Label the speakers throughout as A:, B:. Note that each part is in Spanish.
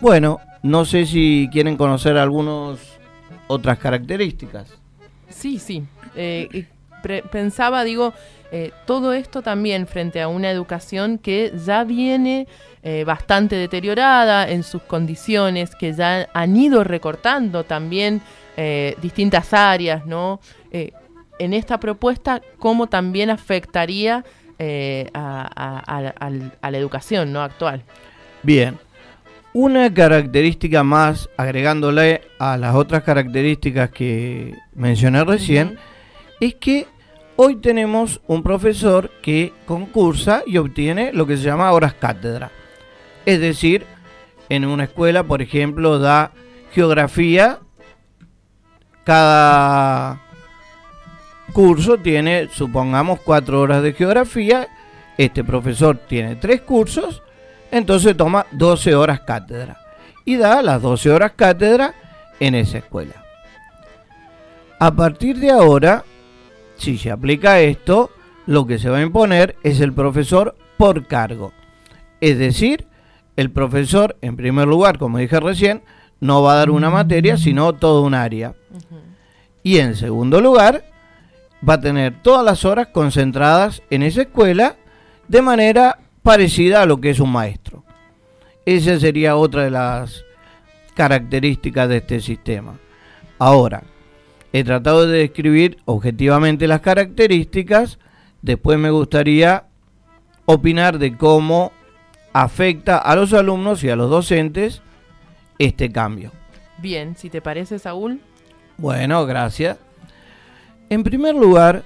A: Bueno, no sé si quieren conocer algunas otras características.
B: Sí. Pensaba, todo esto también frente a una educación que ya viene bastante deteriorada en sus condiciones, que ya han ido recortando también distintas áreas, ¿no? En esta propuesta, ¿cómo también afectaría a la educación, ¿no?, actual?
A: Bien, una característica más, agregándole a las otras características que mencioné recién, es que hoy tenemos un profesor que concursa y obtiene lo que se llama horas cátedra. Es decir, en una escuela, por ejemplo, da geografía. Cada curso tiene, supongamos, 4 horas de geografía. Este profesor tiene 3 cursos, entonces toma 12 horas cátedra y da las 12 horas cátedra en esa escuela. A partir de ahora, si se aplica esto, lo que se va a imponer es el profesor por cargo. Es decir, el profesor, en primer lugar, como dije recién, no va a dar una materia, sino todo un área. Y en segundo lugar, va a tener todas las horas concentradas en esa escuela de manera parecida a lo que es un maestro. Esa sería otra de las características de este sistema. Ahora, he tratado de describir objetivamente las características, después me gustaría opinar de cómo afecta a los alumnos y a los docentes este cambio.
B: Bien, si te parece, Saúl.
A: Bueno, gracias. En primer lugar,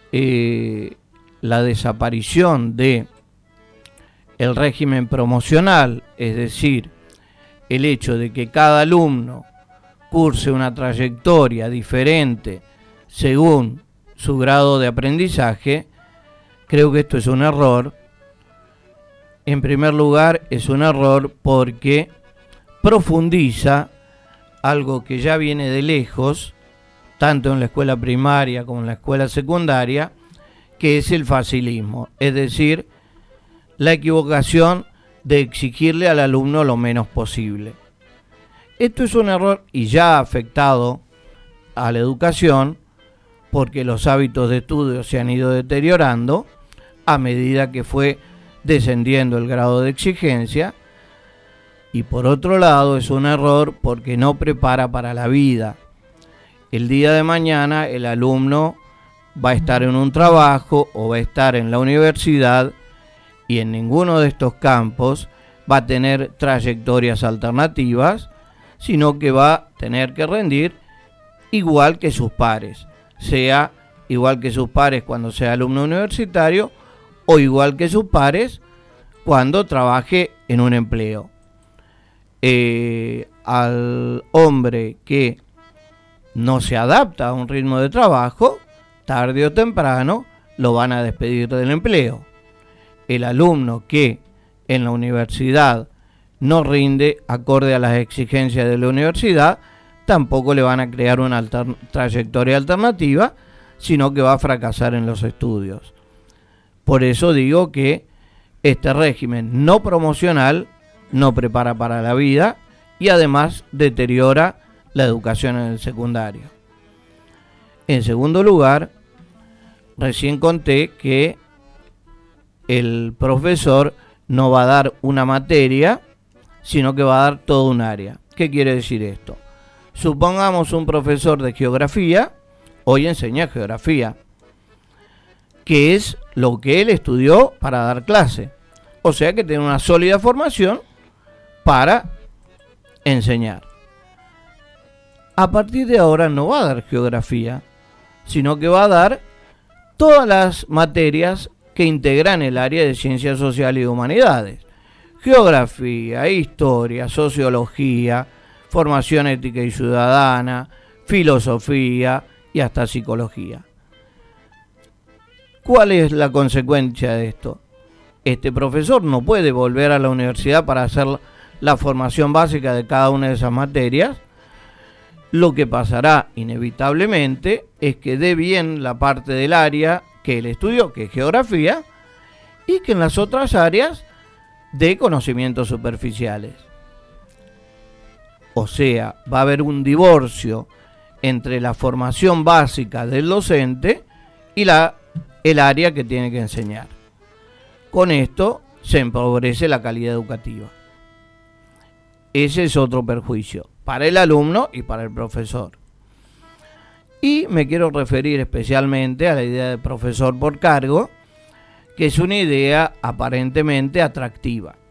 A: la desaparición de el régimen promocional, es decir, el hecho de que cada alumno curse una trayectoria diferente según su grado de aprendizaje, creo que esto es un error. En primer lugar, es un error porque profundiza algo que ya viene de lejos, tanto en la escuela primaria como en la escuela secundaria, que es el facilismo, es decir, la equivocación de exigirle al alumno lo menos posible. Esto es un error y ya ha afectado a la educación porque los hábitos de estudio se han ido deteriorando a medida que fue descendiendo el grado de exigencia, y por otro lado es un error porque no prepara para la vida. El día de mañana el alumno va a estar en un trabajo o va a estar en la universidad y en ninguno de estos campos va a tener trayectorias alternativas, sino que va a tener que rendir igual que sus pares, sea igual que sus pares cuando sea alumno universitario o igual que sus pares cuando trabaje en un empleo. Al hombre que no se adapta a un ritmo de trabajo, tarde o temprano lo van a despedir del empleo. El alumno que en la universidad no rinde acorde a las exigencias de la universidad, tampoco le van a crear una trayectoria alternativa, sino que va a fracasar en los estudios. Por eso digo que este régimen no promocional no prepara para la vida y además deteriora la educación en el secundario. En segundo lugar, recién conté que el profesor no va a dar una materia, sino que va a dar todo un área. ¿Qué quiere decir esto? Supongamos un profesor de geografía, hoy enseña geografía, que es lo que él estudió para dar clase. O sea que tiene una sólida formación para enseñar. A partir de ahora no va a dar geografía, sino que va a dar todas las materias que integran el área de ciencias sociales y humanidades. Geografía, historia, sociología, formación ética y ciudadana, filosofía y hasta psicología. ¿Cuál es la consecuencia de esto? Este profesor no puede volver a la universidad para hacer la formación básica de cada una de esas materias. Lo que pasará inevitablemente es que dé bien la parte del área que él estudió, que es geografía, y que en las otras áreas dé conocimientos superficiales. O sea, va a haber un divorcio entre la formación básica del docente y el área que tiene que enseñar. Con esto se empobrece la calidad educativa. Ese es otro perjuicio para el alumno y para el profesor. Y me quiero referir especialmente a la idea de profesor por cargo, que es una idea aparentemente atractiva.